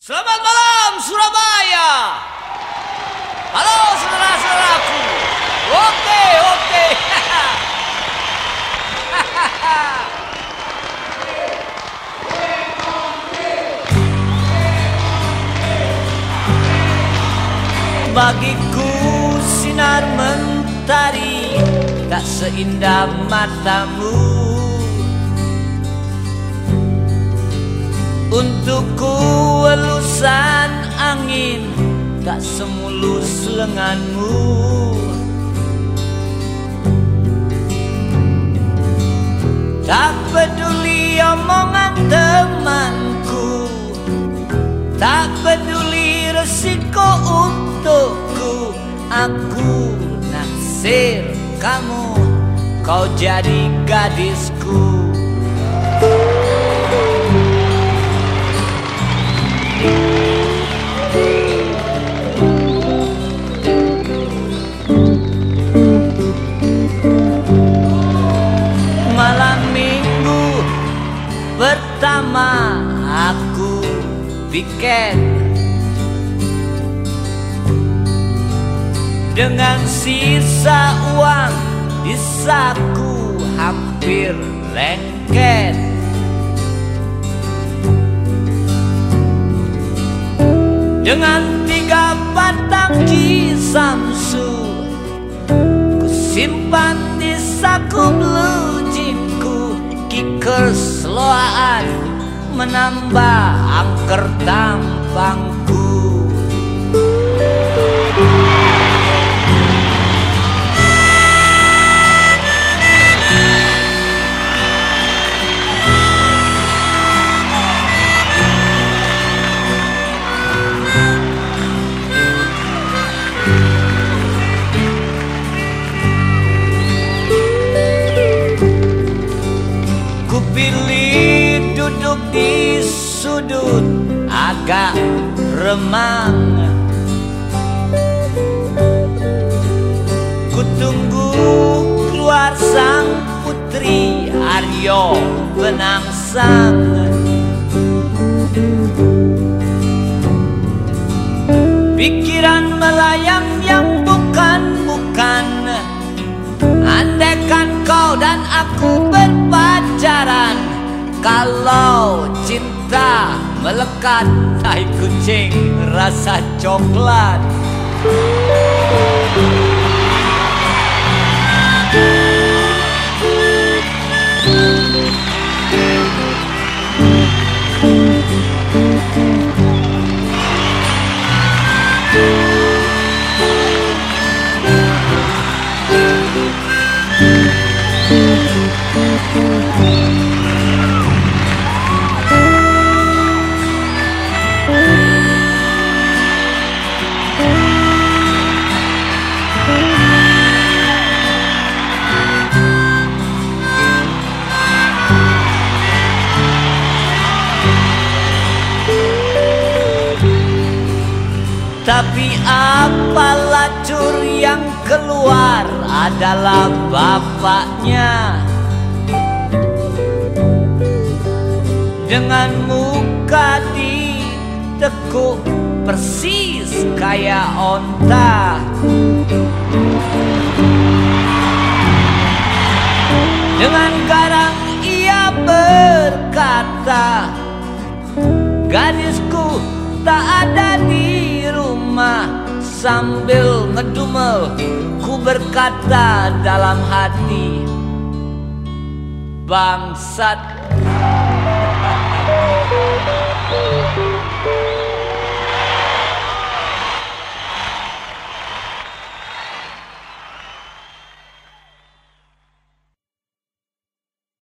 Selamat malam Surabaya. Halo saudara-saudaraku. Oke. Bagiku sinar mentari tak seindah matamu. Untukku elusan angin tak semulus lenganmu. Tak peduli omongan temanku, tak peduli resiko untukku. Aku naksir kamu, kau jadi gadisku. Malam minggu pertama aku weekend, dengan sisa uang di saku hampir lengket. Dengan 3 batang Samsu ku simpan di saku blue jeansku. Kickers loaan menambah angker tampangku. Pilih duduk di sudut agak remang. Kutunggu keluar sang putri Aryo Benangsang. Pikiran melayang yang bukan-bukan. Andaikan kau dan aku berpacaran, kalau cinta melekat, tai kucing rasa coklat. Tapi apalah cur yang keluar adalah bapaknya. Dengan muka ditekuk persis kayak onta. Dengan garang ia berkata, gadisku tak ada di rumah. Sambil ngedumel ku berkata dalam hati, bangsat.